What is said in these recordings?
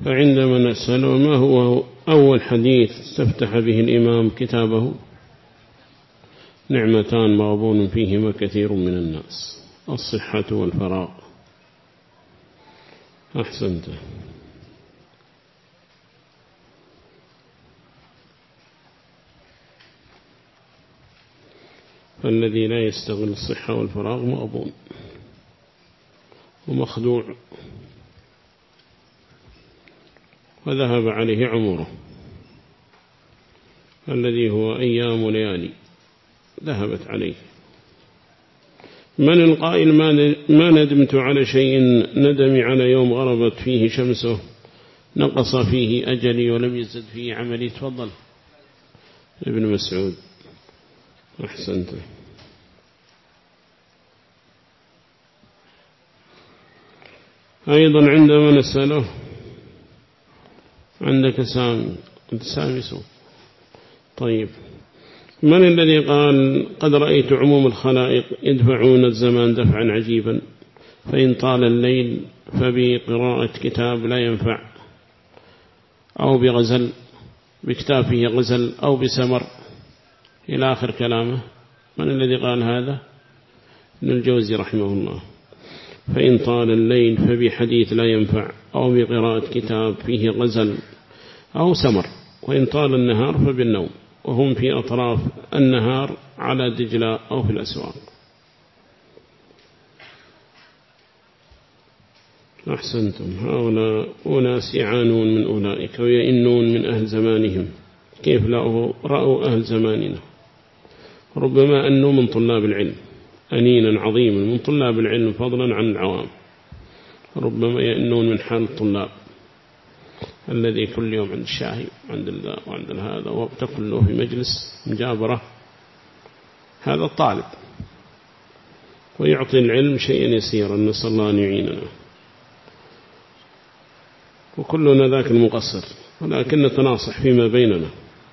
فعندما نسأل ما هو أول حديث استفتح به الإمام كتابه؟ نعمتان مغبون فيهما كثير من الناس، الصحة والفراغ. أحسنت. فالذي لا يستغل الصحة والفراغ مغبون ومخدوع، وذهب عليه عمره الذي هو أيام وليالي ذهبت عليه. من القائل ما ندمت على شيء ندمي على يوم غربت فيه شمسه نقص فيه أجلي ولم يزد فيه عملي. تفضل ابن مسعود. أحسنت. أيضا عندما نسأله عندك سامي، أنت سامي سوء. طيب، من الذي قال قد رأيت عموم الخلائق يدفعون الزمان دفعا عجيبا، فإن طال الليل فبقراءة كتاب لا ينفع، أو بغزل بكتاب فيه غزل، أو بسمر، إلى آخر كلامه. من الذي قال هذا؟ ابن الجوزي رحمه الله. فإن طال الليل فبحديث لا ينفع، أو بقراءة كتاب فيه غزل أو سمر، وإن طال النهار فبالنوم، وهم في أطراف النهار على دجلة أو في الأسواق. أحسنتم. هؤلاء أناس يعانون من أولئك ويئنون من أهل زمانهم. كيف لا رأوا أهل زماننا؟ ربما أنه من طلاب العلم، أنينا عظيما من طلاب العلم فضلا عن العوام. ربما يئنون من حال الطلاب الذي كل يوم عند الشاهي وعند الله وعند هذا، وقت كله في مجلس مجابرة. هذا الطالب ويعطي العلم شيئا يسيرا، نسأل الله أن يعيننا. وكلنا ذاك المقصر، ولكن نتناصح فيما بيننا.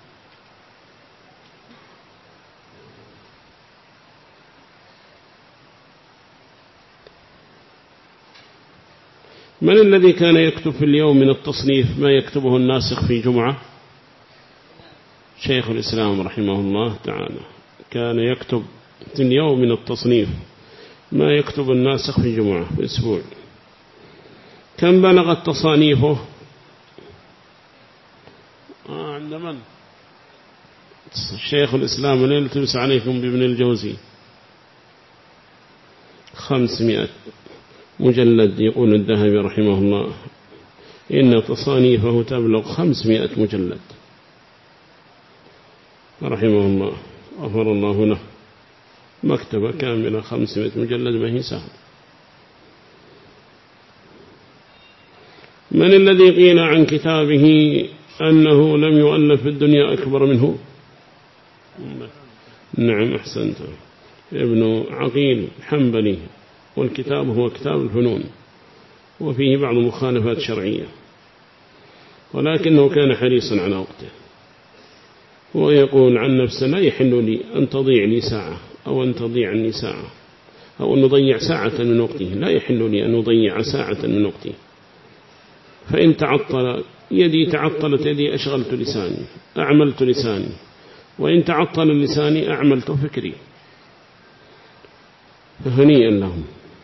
من الذي كان يكتب في اليوم من التصنيف ما يكتبه الناسخ في جمعة؟ شيخ الإسلام رحمه الله تعالى كان يكتب في اليوم من التصنيف ما يكتب الناسخ في جمعة في أسبوع. كم بلغت تصانيفه؟ عند من؟ شيخ الإسلام لا يلتبس عليكم بابن الجوزي. 500 مجلد. يقول الذهبي رحمه الله إن تصانيفه تبلغ 500 مجلد رحمه الله، غفر الله له. مكتبة كاملة 500 مجلد ما هي سهل. من الذي قيل عن كتابه أنه لم يؤلف في الدنيا أكبر منه؟ نعم أحسنت، ابن عقيل حنبلي، والكتاب هو كتاب الفنون، وفيه بعض مخالفات شرعية، ولكنه كان حريصا على وقته. ويقول عن نفسه لا يحل لي أن تضيع لي ساعة، أو أن تضيع عني ساعة، أو أن نضيع ساعة من وقته. لا يحل لي أن نضيع ساعة من وقته، فإن تعطل يدي تعطلت يدي أشغلت لساني أعملت لساني، وإن تعطل لساني أعملت فكري. فهنيئا لهم.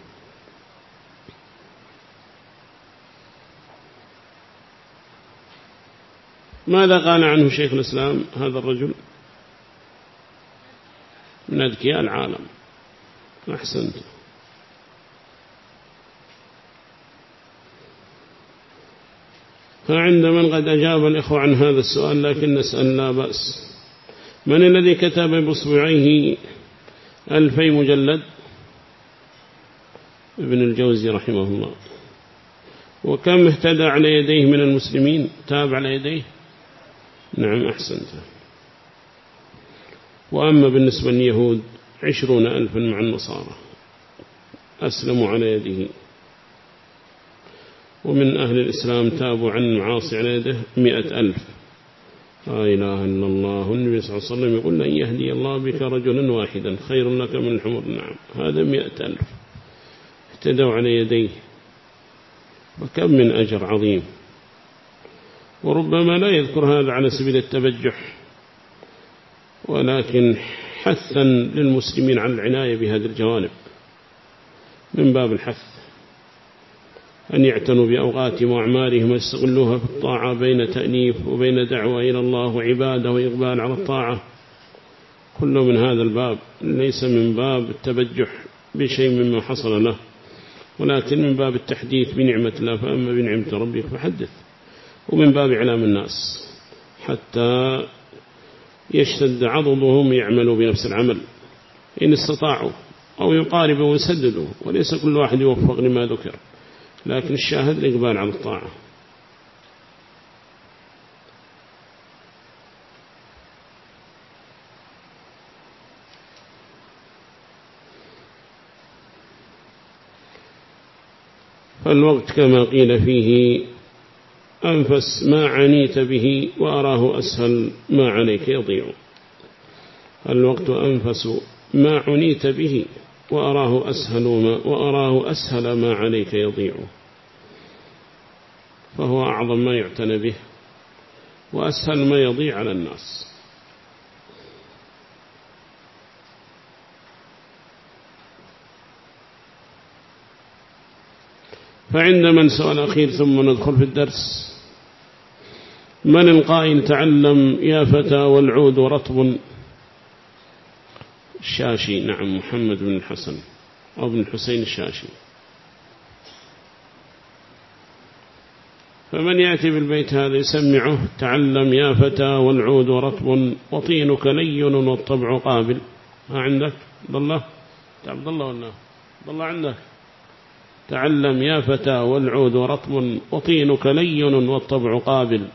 ماذا قال عنه شيخ الإسلام هذا الرجل؟ من أذكياء العالم. أحسنت. فعند من قد أجاب الإخوة عن هذا السؤال، لكن نسأل لا بأس. من الذي كتب بصبعيه 2000 مجلد؟ ابن الجوزي رحمه الله. وكم اهتدى على يديه من المسلمين؟ تاب على يديه. نعم أحسنت. وأما بالنسبة لليهود 20,000 مع النصارى أسلموا على يده. ومن أهل الإسلام تابوا عن المعاصي على يده 100,000. لا إله إلا الله. النبي صلى الله عليه وسلم يقول أن يهدي الله بك رجلا واحدا خير لك من الحمر النعم. هذا 100,000 اهتدوا على يديه، وكم من أجر عظيم. وربما لا يذكر هذا على سبيل التبجح، ولكن حثا للمسلمين على العناية بهذه الجوانب من باب الحث، أن يعتنوا بأوقاتهم وأعمالهم ويستغلوها في الطاعة بين تأنيف وبين دعوة إلى الله وعبادة وإقبال على الطاعة، كله من هذا الباب، ليس من باب التبجح بشيء مما حصل له، ولكن من باب التحديث بنعمة الله، فأما بنعمة ربك فحدث، ومن باب إعلام الناس حتى يشتد عضدهم يعملوا بنفس العمل إن استطاعوا، أو يقاربوا ويسددوا، وليس كل واحد يوفق لما ذكر، لكن الشاهد الإقبال على الطاعة. فالوقت كما قيل فيه أنفس ما عنيت به وأراه أسهل ما عليك يضيع. الوقت أنفس ما عنيت به وأراه أسهل ما عليك يضيع، فهو أعظم ما يعتنى به وأسهل ما يضيع على الناس. فعندما سؤال أخير ثم ندخل في الدرس: من القائل تعلم يا فتى والعود رطب؟ الشاشي. نعم، محمد بن الحسن أو بن الحسين الشاشي. فمن يأتي بالبيت هذا يسمعه: تعلم يا فتى والعود رطب وطينك لين والطبع قابل. ما عندك عبد الله؟ عبد الله ولا عبد الله عندك؟ تعلم يا فتى والعود رطب وطينك لين والطبع قابل.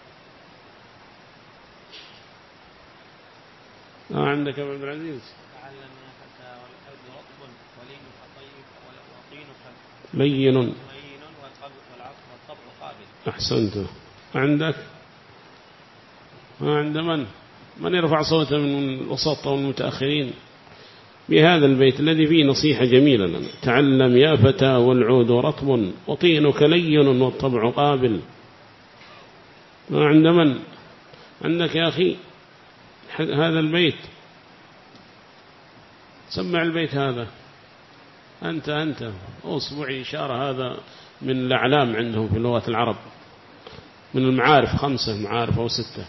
ما عندك يا عبد العزيز؟ تعلم يا فتى والعود رطب ولينك طيب وطينك لين والطبع قابل. أحسنت. عندك؟ ما عند من يرفع صوته من الوسط والمتأخرين بهذا البيت الذي فيه نصيحة جميلة لنا: تعلم يا فتى والعود رطب وطينك لين والطبع قابل. ما عند من؟ عندك يا أخي هذا البيت؟ سمع البيت هذا. أنت أصبعي إشارة، هذا من الأعلام عندهم في لغة العرب، من المعارف 5 معارف أو 6.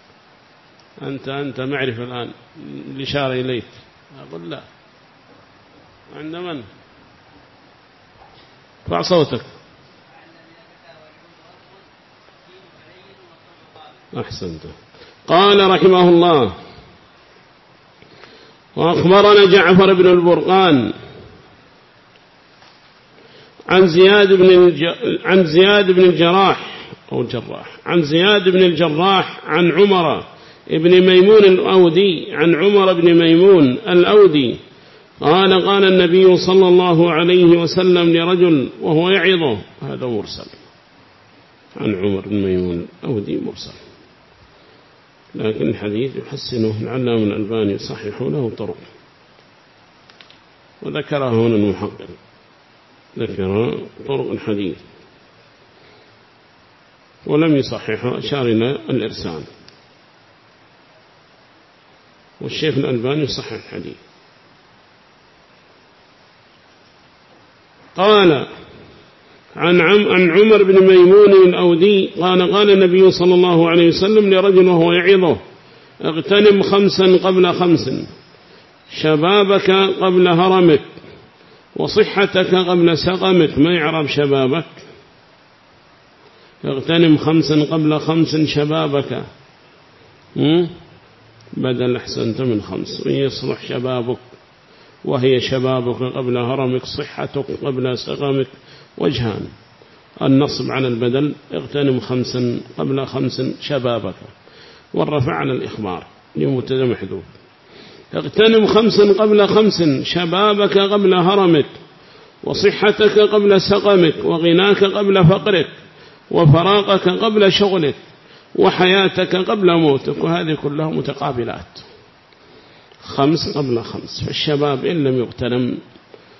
أنت معرفة الآن الإشارة إليك. أقول لا. عند من؟ ارفع صوتك. أحسنت. قال رحمه الله: وأخبرنا جعفر بن البرقان عن زياد بن الجراح عن عمر ابن ميمون الأودي عن عمر بن ميمون الأودي قال النبي صلى الله عليه وسلم لرجل وهو يعظه. هذا مرسل عن عمر بن ميمون الأودي، مرسل، لكن الحديث يحسنه العلامة الألباني يصحح له طرق، وذكره هنا المحقق، ذكر طرق الحديث ولم يصححه، أشار إلى الإرسال، والشيخ الألباني يصحح الحديث. قال عن عمر بن ميمون الأودي قال النبي صلى الله عليه وسلم لرجل وهو يعظه: اغتنم 5 قبل 5، شبابك قبل هرمك، وصحتك قبل سقمك. ما يعرف شبابك؟ اغتنم 5 قبل 5 شبابك، بدل أحسنت من 5، ويصلح شبابك وهي شبابك قبل هرمك، صحتك قبل سقمك. وجهان: النصب على البدل اغتنم 5 قبل 5 شبابك، والرفع على الإخبار لمبتدا محذوف. اغتنم 5 قبل 5 شبابك قبل هرمك، وصحتك قبل سقمك، وغناك قبل فقرك، وفراغك قبل شغلك، وحياتك قبل موتك. وهذه كلها متقابلات، 5 قبل 5. فالشباب إن لم يغتنم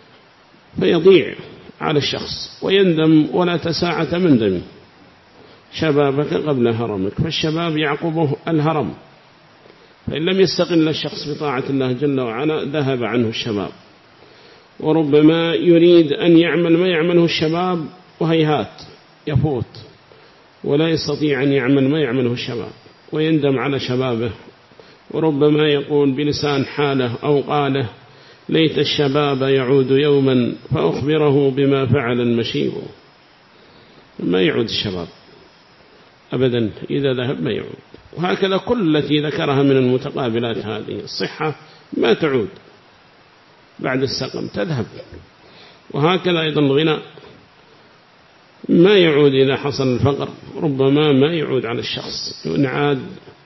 فيضيع على الشخص ويندم ولا تساعة من دمه. شبابك قبل هرمك، فالشباب يعقبه الهرم، فإن لم يستقل الشخص بطاعة الله جل وعلا ذهب عنه الشباب. وربما يريد أن يعمل ما يعمله الشباب وهيهات يفوت، ولا يستطيع أن يعمل ما يعمله الشباب ويندم على شبابه. وربما يقول بلسان حاله أو قاله: ليت الشباب يعود يوما فأخبره بما فعل المشيب. ما يعود الشباب أبدا، إذا ذهب ما يعود. وهكذا كل التي ذكرها من المتقابلات هذه، الصحة ما تعود بعد السقم، تذهب. وهكذا أيضا الغنى ما يعود إذا حصل الفقر، ربما ما يعود على الشخص، ينعاد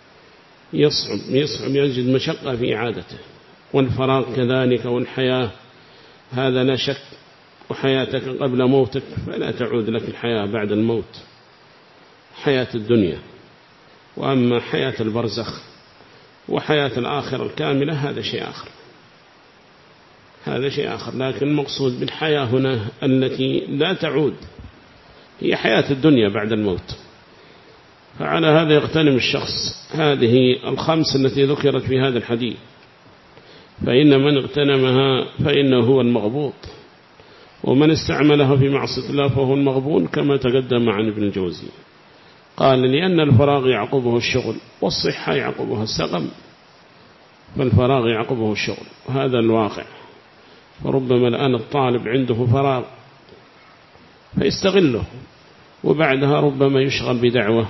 يصعب يجد مشقة في إعادته. والفراغ كذلك، والحياة هذا لا شك، وحياتك قبل موتك فلا تعود لك الحياة بعد الموت، حياة الدنيا. وأما حياة البرزخ وحياة الآخرة الكاملة هذا شيء آخر، هذا شيء آخر. لكن المقصود بالحياة هنا التي لا تعود هي حياة الدنيا بعد الموت. فعلى هذا يغتنم الشخص هذه الخمس التي ذكرت في هذا الحديث، فإن من اغتنمها فإنه هو المغبوط، ومن استعملها في معصية الله فهو المغبون، كما تقدم عن ابن الجوزي. قال: لأن الفراغ يعقبه الشغل، والصحة يعقبها السقم، فالفراغ يعقبه الشغل، وهذا الواقع. فربما الآن الطالب عنده فراغ فيستغله، وبعدها ربما يشغل بدعوة،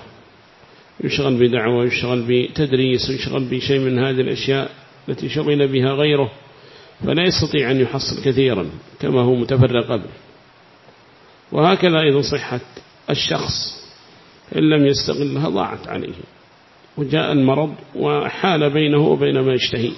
يشغل بتدريس، يشغل بشيء من هذه الأشياء التي شغل بها غيره، فلا يستطيع أن يحصل كثيرا كما هو متفرغ قبل. وهكذا أيضا صحة الشخص إن لم يستغلها ضاعت عليه، وجاء المرض وحال بينه وبين ما يشتهي.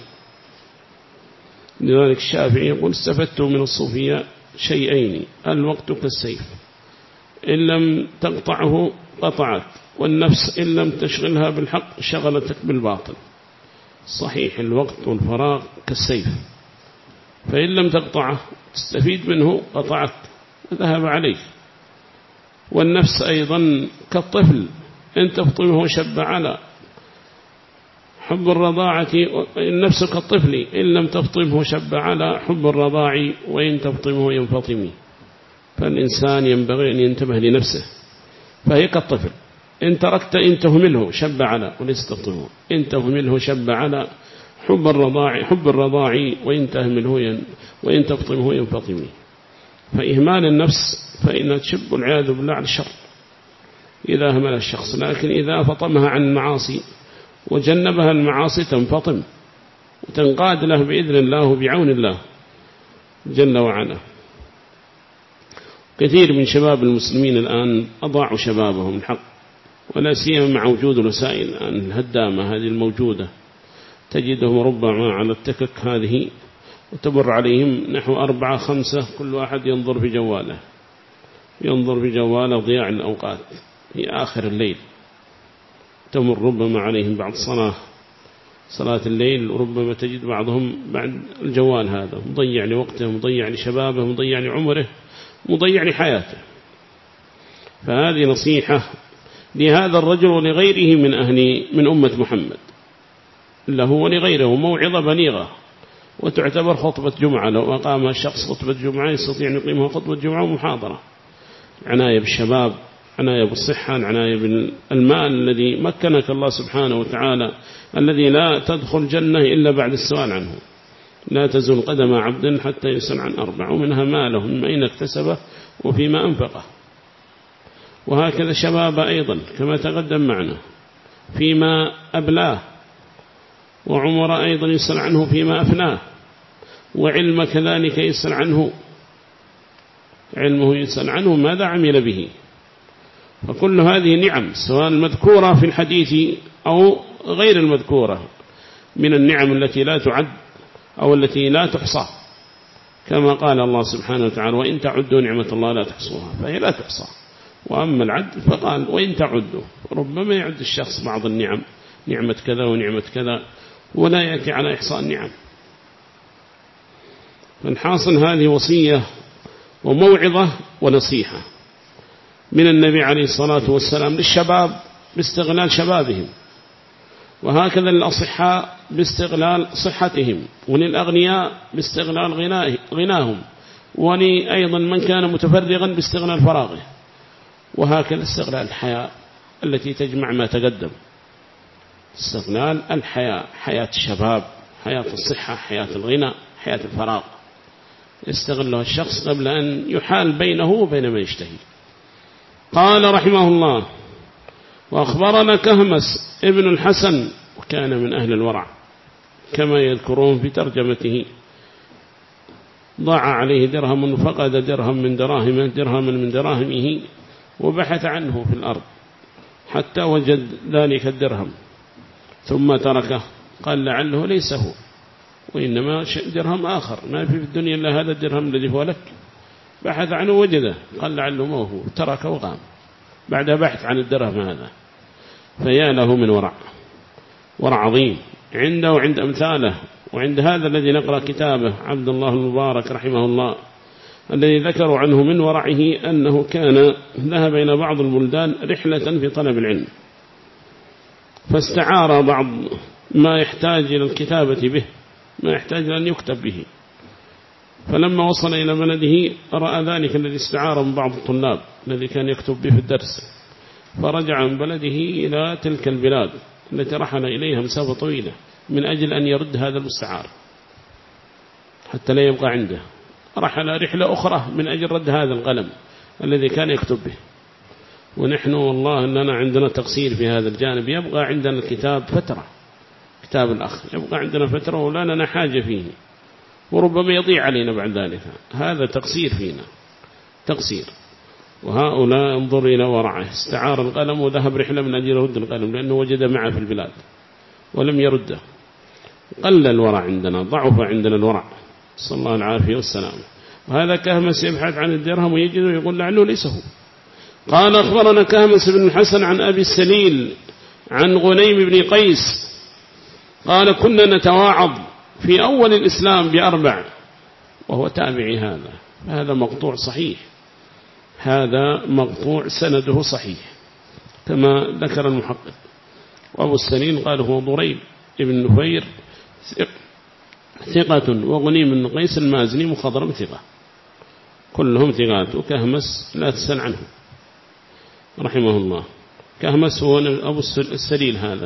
لذلك الشافعي يقول: استفدت من الصوفياء شيئين: الوقت كالسيف، إن لم تقطعه قطعت، والنفس إن لم تشغلها بالحق شغلتك بالباطل. صحيح، الوقت والفراغ كالسيف، فإن لم تقطعه تستفيد منه قطعت ذهب عليك. والنفس أيضا كالطفل، إن تفطمه شب على حب الرضاعة، النفس كالطفل إن لم تفطمه شب على حب الرضاع، وإن تفطمه ينفطم. فالإنسان ينبغي أن ينتبه لنفسه، فهي كالطفل، إن تركت إن تهمله شب على، وليس تفطمه، إن تهمله شب على حب الرضاع، وإن تفطمه ينفطم. فإهمال النفس فإن تشب العياذ بالله على الشر إذا أهمل الشخص، لكن إذا فطمها عن المعاصي وجنبها المعاصي تنفطم وتنقاد له بإذن الله بعون الله جل وعلا. كثير من شباب المسلمين الآن أضاعوا شبابهم الحق، ولا سيما مع وجود الوسائل الآن الهدامة هذه الموجودة، تجدهم ربما على التكك هذه وتمر عليهم نحو 4 5 كل واحد ينظر في جواله ضياع الأوقات في آخر الليل. تمر ربما عليهم بعد صلاة الليل، وربما تجد بعضهم بعد الجوال هذا مضيع لوقته، مضيع لشبابه، مضيع لعمره، مضيع لحياته. فهذه نصيحة لهذا الرجل ولغيره من أمة محمد، له ولغيره موعظة بليغة، وتعتبر خطبة جمعة. لو أقام الشخص خطبة جمعة يستطيع أن يقيمها خطبة جمعة ومحاضرة. عناية بالشباب، عناية بالصحة، عناية بالمال الذي مكنك الله سبحانه وتعالى، الذي لا تدخل جنة إلا بعد السؤال عنه. لا تزول قدم عبد حتى يسأل عن 4، ومنها ماله من أين اكتسبه وفيما أنفقه. وهكذا شباب أيضا كما تقدم معنا فيما أبلاه، وعمر أيضا يسأل عنه فيما أفناه، وعلم كذلك يسأل عنه، علمه يسأل عنه ماذا عمل به. فكل هذه نعم، سواء المذكورة في الحديث أو غير المذكورة من النعم التي لا تعد أو التي لا تحصى، كما قال الله سبحانه وتعالى: وإن تعدوا نعمة الله لا تحصوها، فهي لا تحصى. وأما العد فقال: وإن تعدوا، ربما يعد الشخص بعض النعم، نعمة كذا ونعمة كذا، ولا يأتي على إحصاء النعم. فالحاصل هذه وصية وموعظة ونصيحة من النبي عليه الصلاة والسلام للشباب باستغلال شبابهم، وهكذا للأصحاء باستغلال صحتهم، وللأغنياء باستغلال غناهم، ولأيضا من كان متفرغا باستغلال فراغه، وهكذا استغلال الحياة التي تجمع ما تقدم. استغلال الحياة، حياة الشباب، حياة الصحة، حياة الغنى، حياة الفراغ، يستغلها الشخص قبل أن يحال بينه وبين ما يشتهي. قال رحمه الله: وأخبرنا كهمس ابن الحسن، وكان من أهل الورع كما يذكرون في ترجمته، ضاع عليه درهم فقد درهم من دراهمه وبحث عنه في الأرض حتى وجد ذلك الدرهم ثم تركه، قال لعله ليس هو، وإنما درهم آخر، ما في الدنيا إلا هذا الدرهم الذي هو لك. بحث عنه وجده، قال لعله ما هو، تركه وقام بعد بحث عن الدرهم هذا. فيا له من ورع عظيم عنده وعند أمثاله. وعند هذا الذي نقرأ كتابه عبد الله المبارك رحمه الله، الذي ذكروا عنه من ورعه أنه كان ذهب إلى بعض البلدان رحلة في طلب العلم، فاستعار بعض ما يحتاج إلى الكتابة به، ما يحتاج أن يكتب به. فلما وصل إلى بلده رأى ذلك الذي استعار من بعض الطلاب الذي كان يكتب به في الدرس، فرجع من بلده إلى تلك البلاد التي رحل إليها مسافة طويلة من أجل أن يرد هذا المستعار حتى لا يبقى عنده. رحل رحلة أخرى من أجل رد هذا القلم الذي كان يكتب به. ونحن والله أننا عندنا تقصير في هذا الجانب، يبقى عندنا الكتاب فترة، كتاب الأخ يبقى عندنا فترة ولا لنا حاجة فيه، وربما يضيع علينا بعد ذلك. هذا تقصير فينا، تقصير. وهؤلاء انظر إلى ورعه، استعار القلم وذهب رحلة من أجل يرد القلم لأنه وجد معه في البلاد ولم يرده. قل الورع عندنا، ضعف عندنا الورع، صلى الله العافية والسلام. وهذا كهمس يبحث عن الدرهم ويجده يقول لعله ليس هو. قال أخبرنا كهمس بن الحسن عن أبي السليل عن غنيم بن قيس قال: كنا نتواعظ في أول الإسلام ب4، وهو تابعي هذا مقطوع صحيح، هذا مقطوع سنده صحيح كما ذكر المحقق. وأبو السليل قال هو ضريب ابن نفير ثقة، وغنيم بن قيس المازني مخضرم ثقة، كلهم ثقات. وكهمس لا تسأل عنه رحمه الله. كهمس هو أبو السليل، هذا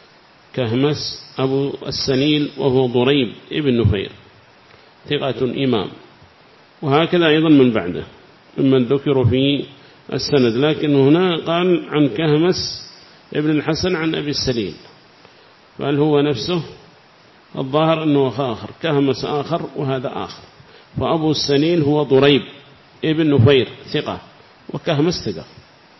كهمس أبو السليل وهو ضريب ابن نفير ثقة إمام. وهكذا أيضا من بعده ممن ذكروا في السند، لكن هنا قال عن كهمس ابن الحسن عن أبي السليل، فهل هو نفسه؟ الظاهر أنه آخر، كهمس آخر وهذا آخر. فأبو السليل هو ضريب ابن نفير ثقة، وكهمس ثقة،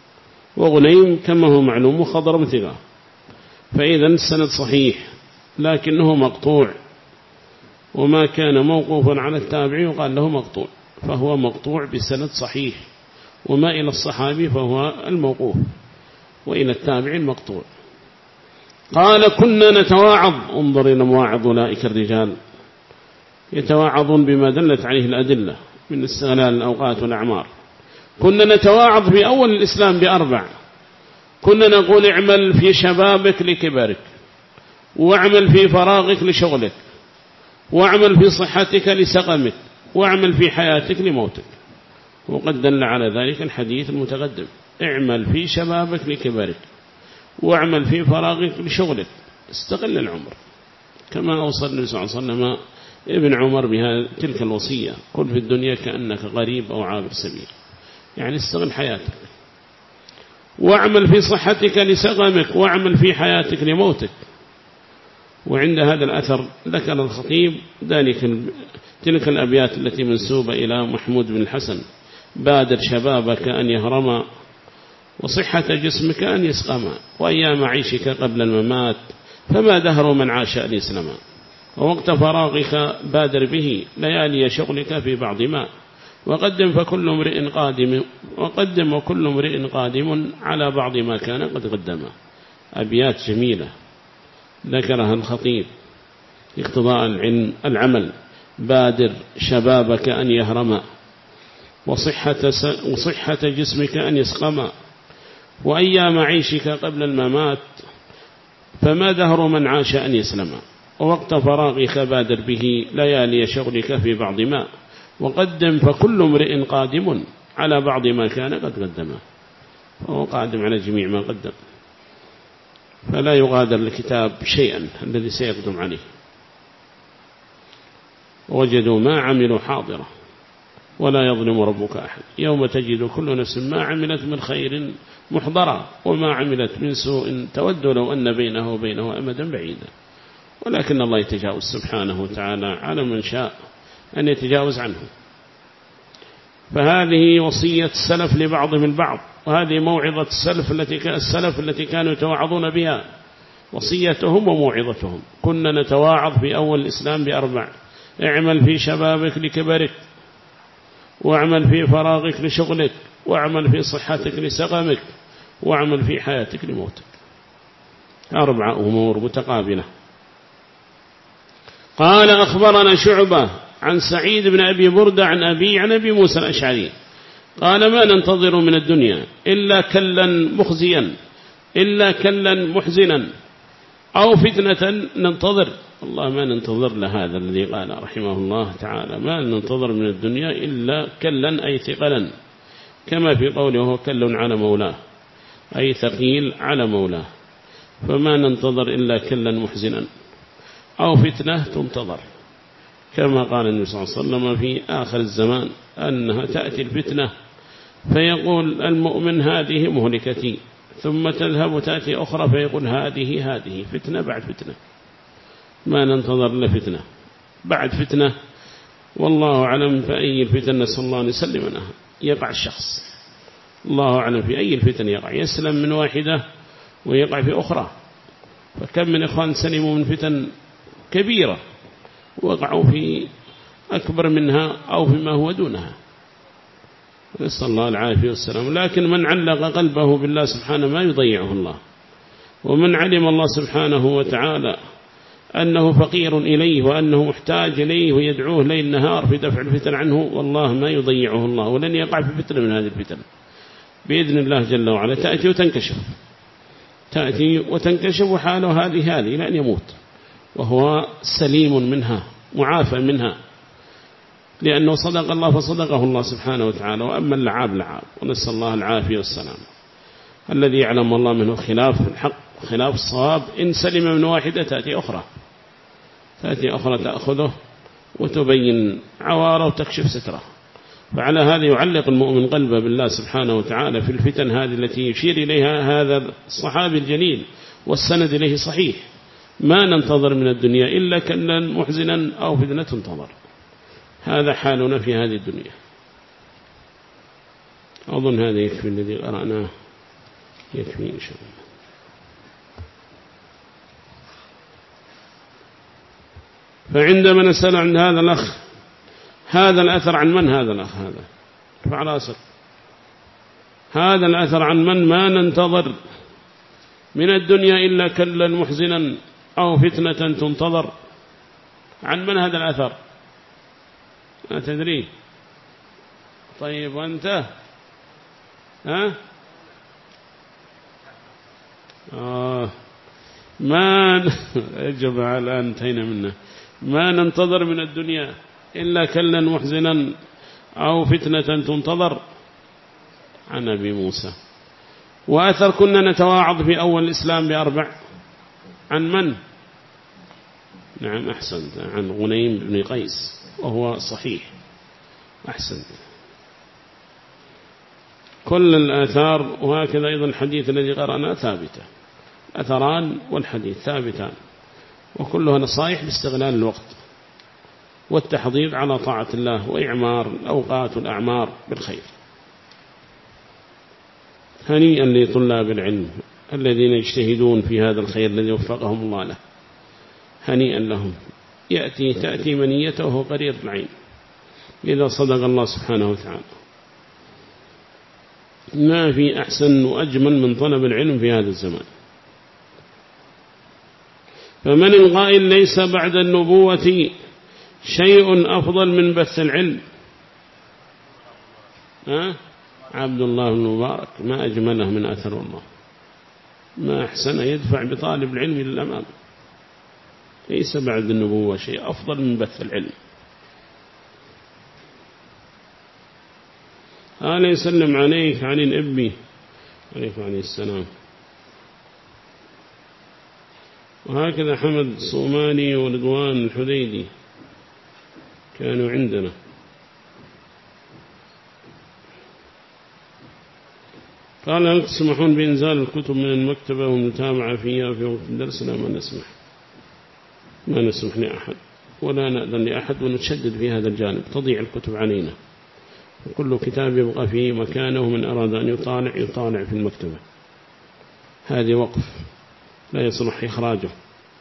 وغنيم كما هو معلوم خضرم ثقة. فإذا السند صحيح لكنه مقطوع، وما كان موقوفا على التابعي وقال له مقطوع، فهو مقطوع بسند صحيح، وما إلى الصحابي فهو الموقوف، وإلى التابعي المقطوع. قال: كنا نتواعظ، انظر إلى مواعظ أولئك الرجال، يتواعظون بما دلت عليه الأدلة من استغلال الأوقات والأعمار. كنا نتواعظ في أول الإسلام ب4، كنا نقول: اعمل في شبابك لكبرك، واعمل في فراغك لشغلك، واعمل في صحتك لسقمك، واعمل في حياتك لموتك. وقد دل على ذلك الحديث المتقدم: اعمل في شبابك لكبرك، واعمل في فراغك لشغلك، استغل العمر، كما أوصى النبي صلى الله عليه وسلم ابن عمر بها تلك الوصية: كن في الدنيا كأنك غريب أو عابر سبيل، يعني استغل حياتك. واعمل في صحتك لسقمك، واعمل في حياتك لموتك. وعند هذا الأثر ذكر الخطيب تلك الأبيات التي منسوبة إلى محمود بن الحسن: بادر شبابك أن يهرم، وصحة جسمك أن يسقم، وأيام عيشك قبل الممات، فما دهر من عاش أن يسلم. ووقت فراغك بادر به، ليالي شغلك في بعض ما، وقدم وكل امرئ قادم على بعض ما كان قد قدم. أبيات جميلة ذكرها الخطيب اقتضاء العمل: بادر شبابك أن يهرم، وصحة جسمك أن يسقما، وأيام عيشك قبل الممات، فما دهر من عاش أن يسلم، ووقت فراغك بادر به ليالي شغلك في بعض ما، وقدم فكل امرئ قادم على بعض ما كان قد قدمه، فهو قادم على جميع ما قدم، فلا يغادر الكتاب شيئا الذي سيقدم عليه. وجدوا ما عملوا حاضرة ولا يظلم ربك أحد، يوم تجد كل نفس ما عملت من خير محضرة وما عملت من سوء تود لو أن بينه وبينه أمدا بعيدا، ولكن الله يتجاوز سبحانه وتعالى على من شاء أن يتجاوز عنه. فهذه وصية السلف لبعضهم البعض، وهذه موعظة السلف التي كانوا يتواعظون بها، وصيتهم وموعظتهم. كنا نتواعظ في أول الإسلام بأربع: اعمل في شبابك لكبرك، واعمل في فراغك لشغلك، واعمل في صحتك لسقمك، واعمل في حياتك لموتك. 4 أمور متقابلة. قال: أخبرنا شعبة عن سعيد بن أبي بردة عن أبي موسى الأشعري قال: ما ننتظر من الدنيا إلا كلا مخزيا، إلا كلا محزنا، أو فتنة ننتظر. الله ما ننتظر لهذا الذي قال رحمه الله تعالى: ما ننتظر من الدنيا إلا كلا أي ثقلا، كما في قوله: هو كل على مولاه، أي ثقيل على مولاه. فما ننتظر إلا كلا محزنا أو فتنة تنتظر، كما قال النبي صلى الله عليه وسلم في آخر الزمان أنها تأتي الفتنة فيقول المؤمن: هذه مهلكتي، ثم تذهب تأتي أخرى فيقول: هذه فتنة بعد فتنة. ما ننتظر إلا فتنة بعد فتنة، والله أعلم في أي الفتن نسأل الله أن يسلمنا يقع الشخص. الله أعلم في أي الفتن يقع، يسلم من واحدة ويقع في أخرى. فكم من إخوان سلموا من فتن كبيرة وقعوا في أكبر منها أو فيما هو دونها، نسأل الله العافية والسلام. لكن من علق قلبه بالله سبحانه ما يضيعه الله، ومن علم الله سبحانه وتعالى أنه فقير إليه وأنه محتاج إليه ويدعوه ليل نهار في دفع الفتن عنه، والله ما يضيعه الله، ولن يقع في فتنة من هذه الفتن بإذن الله جل وعلا. تأتي وتنكشف وحاله هذه لأن يموت وهو سليم منها معافى منها، لأنه صدق الله فصدقه الله سبحانه وتعالى. وأما اللعاب ونسأل الله العافية والسلام. الذي يعلم الله منه خلاف الحق خلاف الصواب، إن سلم من واحدة تأتي أخرى تأخذه وتبين عواره وتكشف ستره. فعلى هذا يعلق المؤمن قلبه بالله سبحانه وتعالى في الفتن هذه التي يشير إليها هذا الصحابي الجليل، والسند إليه صحيح: ما ننتظر من الدنيا إلا كلا محزنا أو فتنة تنتظر. هذا حالنا في هذه الدنيا. أظن هذا يكفي الذي قرأناه، يكفي إن شاء الله. فعندما نسأل عن هذا الأخ هذا الأثر عن من؟ هذا الأخ هذا رفع راسك. هذا الأثر عن من؟ ما ننتظر من الدنيا إلا كلا محزنا أو فتنة تنتظر. عن من هذا الأثر؟ ما تدري؟ طيب وأنت؟ ما الجماعة الآن انتهينا منه. ما ننتظر من الدنيا إلا كلا محزنا أو فتنة تنتظر. عن أبي موسى. وأثر كنا نتواعظ في أول الإسلام ب4. عن من؟ نعم أحسنت، عن غنيم بن قيس، وهو صحيح. أحسنت. كل الآثار وهكذا أيضا الحديث الذي قرأنا ثابتة، أثران والحديث ثابتان، وكلها نصائح باستغلال الوقت والتحضير على طاعة الله وإعمار الأوقات والأعمار بالخير. هنيئا لطلاب العلم الذين يجتهدون في هذا الخير الذي وفقهم الله له، هنيئا لهم. تأتي منيته وهو قرير العين إذا صدق الله سبحانه وتعالى. ما في أحسن وأجمل من طلب العلم في هذا الزمان. فمن القائل ليس بعد النبوة شيء أفضل من بث العلم؟ عبد الله بن مبارك ما أجمله من أثر الله، ما أحسن يدفع بطالب العلم للأمام، ليس بعد النبوة شيء أفضل من بث العلم. أنا يسلم عليك علي الأبي عليكم عليه السلام. وهكذا حمد الصومالي ورضوان الحديدي كانوا عندنا. قال هل تسمحون بإنزال الكتب من المكتبة والمتابعة فيها في وقت الدرس؟ لا، ما نسمح لأحد ولا نأذن لأحد، ونتشدد في هذا الجانب، تضيع الكتب علينا، وكل كتاب يبقى في مكانه، من أراد أن يطالع في المكتبة، هذه وقف لا يصلح إخراجه،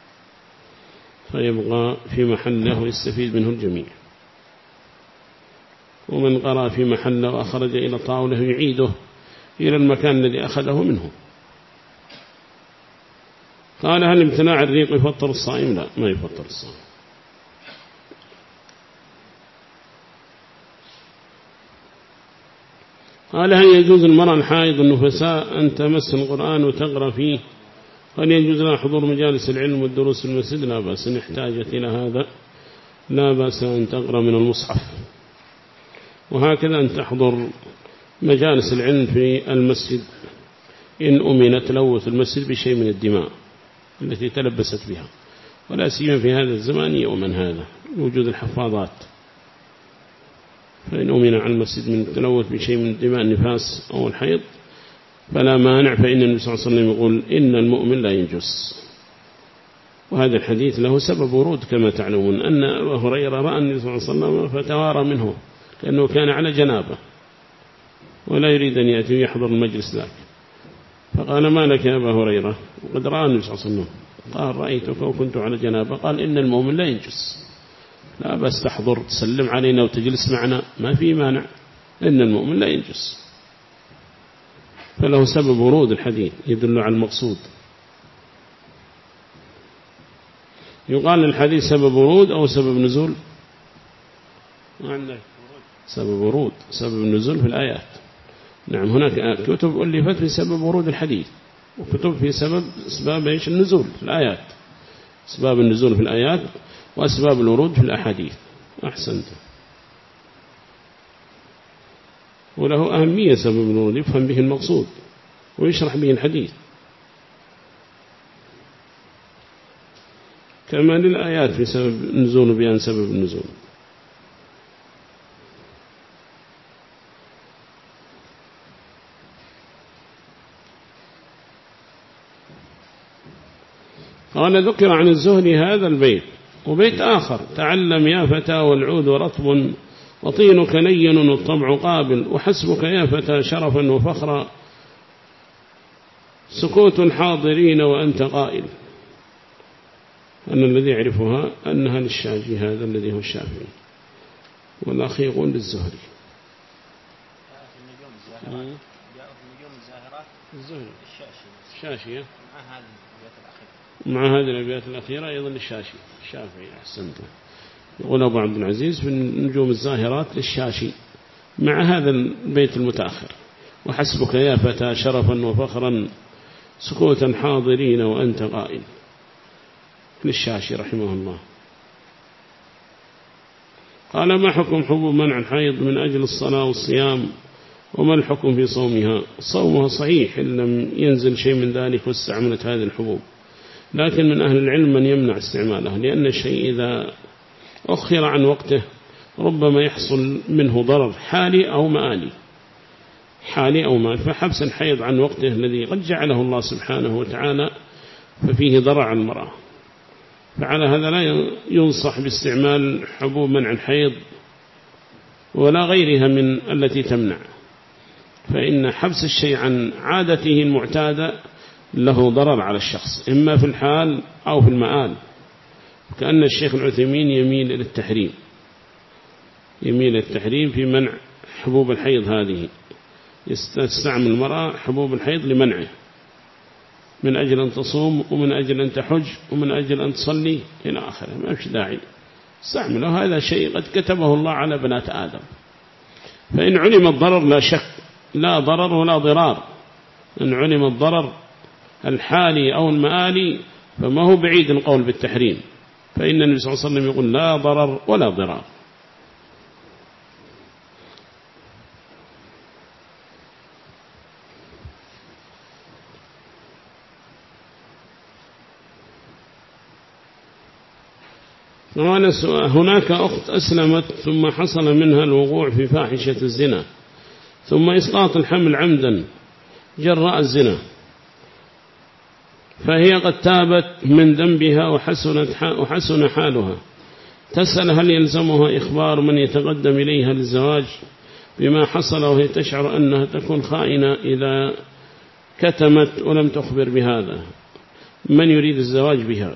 فيبقى في محله ويستفيد منه الجميع. ومن قرأ في محله وأخرج إلى طاوله يعيده إلى المكان الذي أخذه منه. قال هل امتناع الريق يفطر الصائم؟ لا، ما يفطر الصائم. قال هل يجوز المرأة الحائض النفساء أن تمس القرآن وتقرأ فيه؟ هل يجوز لها حضور مجالس العلم والدروس في المسجد؟ لا بأس، إن احتاجت إلى هذا لا بأس أن تقرأ من المصحف. وهكذا أن تحضر مجالس العلم في المسجد إن أمن تلوث المسجد بشيء من الدماء التي تلبست بها، ولا سيما في هذا الزمان يؤمن هذا وجود الحفاظات، فإن أمن على المسجد من التلوث بشيء من دماء النفاس أو الحيض فلا مانع، فإن النبي صلى الله عليه وسلم يقول إن المؤمن لا ينجس. وهذا الحديث له سبب ورود كما تعلمون، أن أبا هريرة رأى النبي صلى الله عليه وسلم فتوارى منه كأنه كان على جنابه ولا يريد أن يأتي يحضر المجلس ذاك، فقال ما لك يا أبا هريرة؟ وقد رأى النبي صلى الله عليه وسلم، قال رأيتك وكنت على جنابه، قال إن المؤمن لا ينجس، لا بس تحضر تسلم علينا وتجلس معنا ما في مانع، إن المؤمن لا ينجس. فله سبب ورود الحديث يدل على المقصود. يقال الحديث سبب ورود أو سبب نزول؟ ما عندك سبب ورود، سبب النزول في الآيات. نعم، هناك كتب ألفت في سبب ورود الحديث، وكتب في أسباب إيش النزول في الآيات، أسباب النزول في الآيات وأسباب الورود في الأحاديث. أحسنت. وله أهمية سبب الورود، يفهم به المقصود ويشرح به الحديث، كما للآيات في سبب النزول وبيان سبب النزول. قال ذكر عن الزهري هذا البيت وبيت آخر: تعلم يا فتى والعود رطب وطينك لين والطبع قابل، وحسبك يا فتى شرفا وفخرا سكوت الحاضرين وأنت قائل. أن الذي يعرفها أنها للشاجي هذا الذي هو الشافعي، والأخي يقول للزهري. الزهري الشاشية مع هذه الأبيات الأخيرة أيضا للشاشي الشافعي. أحسنت. يقول أبو عبد العزيز في النجوم الزاهرات للشاشي مع هذا البيت المتأخر: وحسبك يا فتى شرفا وفخرا سكوتا حاضرين وأنت قائل، للشاشي رحمه الله. قال ما حكم حبوب منع الحيض من أجل الصلاة والصيام، وما الحكم في صومها؟ صومها صحيح إن لم ينزل شيء من ذلك واستعملت هذه الحبوب، لكن من أهل العلم من يمنع استعمالها، لأن الشيء إذا أخر عن وقته ربما يحصل منه ضرر حالي أو مآلي، فحبس الحيض عن وقته الذي قد جعله الله سبحانه وتعالى ففيه ضرر على المرأة، فعلى هذا لا ينصح باستعمال حبوب منع الحيض ولا غيرها من التي تمنع، فإن حبس الشيء عن عادته المعتادة له ضرر على الشخص، إما في الحال أو في المآل. كأن الشيخ العثيمين يميل إلى التحريم في منع حبوب الحيض هذه، يستعمل المرأة حبوب الحيض لمنعه، من أجل أن تصوم ومن أجل أن تحج ومن أجل أن تصلي إلى آخره، ما فيش داعي استعمله، هذا شيء قد كتبه الله على بنات آدم، فإن علم الضرر لا شك لا ضرر ولا ضرار. إن علم الضرر الحالي أو المآلي فما هو بعيد القول بالتحريم، فإن النبي صلى الله عليه وسلم يقول لا ضرر ولا ضرار. هناك أخت أسلمت ثم حصل منها الوقوع في فاحشة الزنا ثم إسقاط الحمل عمدا جراء الزنا، فهي قد تابت من ذنبها وحسن حالها، تسأل هل يلزمها إخبار من يتقدم إليها للزواج بما حصل وهي تشعر أنها تكون خائنة إذا كتمت ولم تخبر بهذا من يريد الزواج بها؟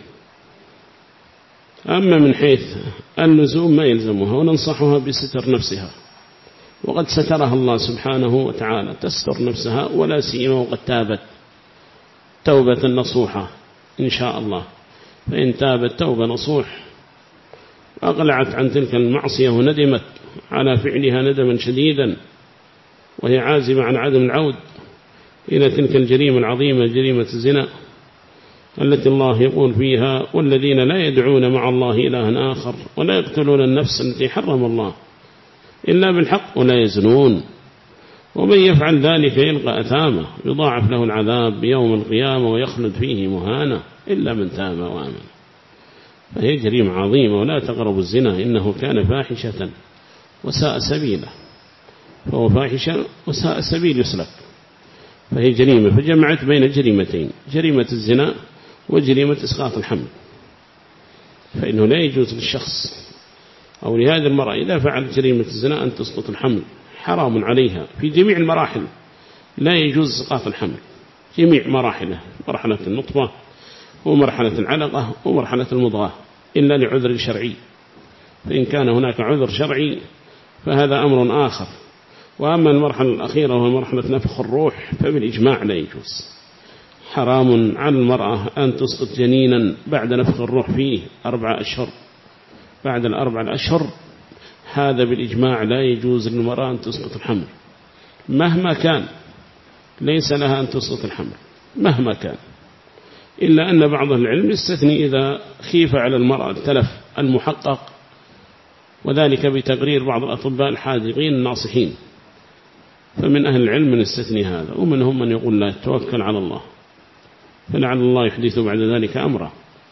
أما من حيث اللزوم ما يلزمها، وننصحها بستر نفسها، وقد سترها الله سبحانه وتعالى، تستر نفسها ولا سيما وقد تابت توبة نصوحة إن شاء الله. فإن تابت توبة نصوح وأقلعت عن تلك المعصية وندمت على فعلها ندما شديدا وهي عازمة عن عدم العود إلى تلك الجريمة العظيمة جريمة الزنا التي الله يقول فيها والذين لا يدعون مع الله إلها آخر ولا يقتلون النفس التي حرم الله إلا بالحق ولا يزنون ومن يفعل ذلك يلقى أثامه يضاعف له العذاب يوم القيامة ويخلد فيه مهانا إلا من تاب وآمن. فهي جريمة عظيمة ولا تقربوا الزنا إنه كان فاحشة وساء سبيله، فهو فاحشة وساء سبيل يسلك، فهي جريمة فجمعت بين جريمتين، جريمة الزنا وجريمة إسقاط الحمل. فإنه لا يجوز للشخص أو لهذه المرأة إذا فعلت جريمة الزنا أن تسقط الحمل، حرام عليها في جميع المراحل، لا يجوز إسقاط الحمل جميع مراحله، مرحلة النطفة ومرحلة العلقة ومرحلة المضغة إلا لعذر شرعي، فإن كان هناك عذر شرعي فهذا أمر آخر. وأما المرحلة الأخيرة وهي مرحلة نفخ الروح فبالإجماع لا يجوز، حرام على المرأة أن تسقط جنينا بعد نفخ الروح فيه 4 أشهر، بعد 4 أشهر هذا بالإجماع لا يجوز للمرأة أن تسقط الحمل مهما كان، ليس لها أن تسقط الحمل مهما كان، إلا أن بعض العلم يستثني إذا خيف على المرأة التلف المحقق، وذلك بتقرير بعض الأطباء الحاذقين الناصحين، فمن أهل العلم من يستثني هذا، ومنهم من يقول لا توكل على الله، فلعل الله يحدث بعد ذلك أمره.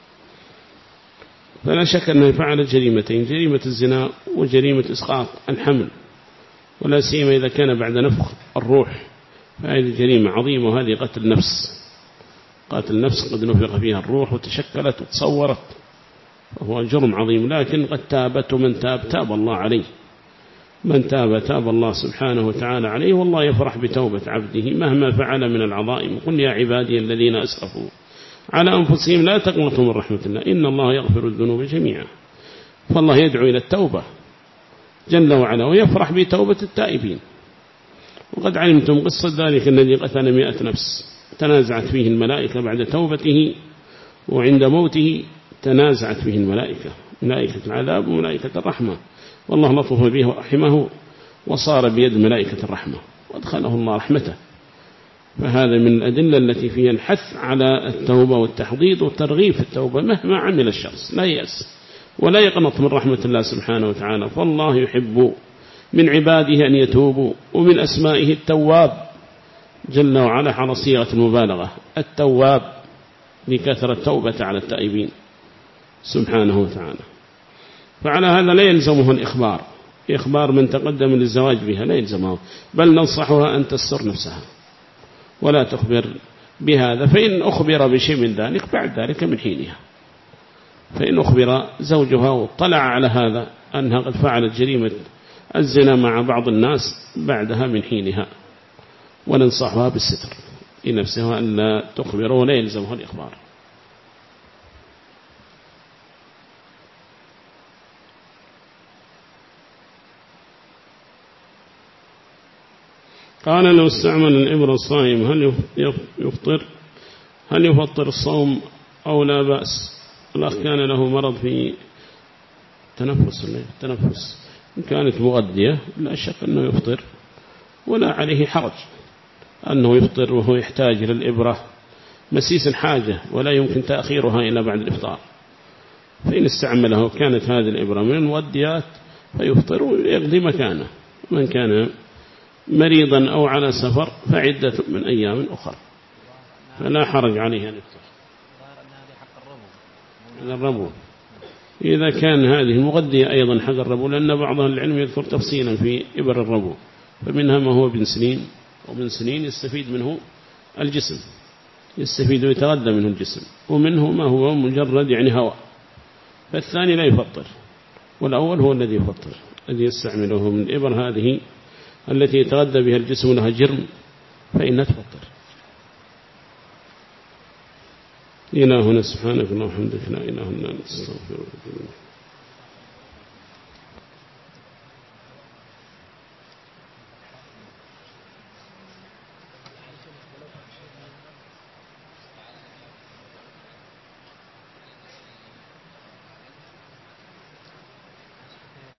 فلا شك أنه فعل جريمتين، جريمة الزنا وجريمة إسقاط الحمل، ولا سيما إذا كان بعد نفخ الروح، فهذه جريمة عظيمة، وهذه قتل نفس، قتل نفس قد نفخ فيها الروح وتشكلت وتصورت، وهو جرم عظيم. لكن قد تابت، ومن تاب تاب الله عليه، من تاب تاب الله سبحانه وتعالى عليه، والله يفرح بتوبة عبده مهما فعل من العظائم. قل يا عبادي الذين أسرفوا على أنفسهم لا تقنطوا من رحمة الله إن الله يغفر الذنوب جميعا. فالله يدعو إلى التوبة جل وعلا ويفرح بتوبة التائبين. وقد علمتم قصة ذلك الذي قتل 100 نفس تنازعت فيه الملائكة بعد توبته، وعند موته تنازعت فيه الملائكة، ملائكة العذاب وملائكة الرحمة، والله لطف به ورحمه وصار بيد ملائكة الرحمة وادخله الله رحمته. فهذا من الأدلة التي فيها الحث على التوبة والتحضيض والترغيب في التوبة مهما عمل الشخص، لا يأس ولا يقنط من رحمة الله سبحانه وتعالى، فالله يحب من عباده أن يتوبوا، ومن أسمائه التواب جل وعلا على صيغة المبالغة، التواب لكثرة التوبة على التائبين سبحانه وتعالى. فعلى هذا لا يلزمه الإخبار، إخبار من تقدم للزواج بها لا يلزمه، بل ننصحها أن تستر نفسها ولا تخبر بهذا، فإن أخبر بشيء من ذلك بعد ذلك من حينها، فإن أخبر زوجها واطلع على هذا أنها قد فعلت جريمة الزنا مع بعض الناس بعدها من حينها، وننصحها بالستر لنفسها أن لا تخبر ولا يلزمها الإخبار. قال لو استعمل الإبرة الصائم هل يفطر الصوم أو لا بأس؟ الأخ كان له مرض في التنفس إن كانت مغذية لا شك أنه يفطر ولا عليه حرج أنه يفطر وهو يحتاج للإبرة مسيس الحاجة ولا يمكن تأخيرها إلى بعد الإفطار، فإن استعمله كانت هذه الإبرة من المغذيات فيفطر ويقضي مكانه. من كان مريضا أو على سفر فعدة من أيام أخرى فلا حرج عليه أن يفطر. الربو إذا كان هذه المغذية أيضا حق الربو، لأن بعض العلم يذكر تفصيلا في إبر الربو، فمنها ما هو بن سنين ومن سنين يستفيد منه الجسم، يستفيد ويتغذى منه الجسم، ومنه ما هو مجرد يعني هواء، فالثاني لا يفطر، والأول هو الذي يفطر الذي يستعمله من الإبر هذه التي يتغذى بها الجسم لها جرم فإنها تفطر. إلهنا سبحانك اللهم وبحمدك لا إله إلا أنت أستغفرك.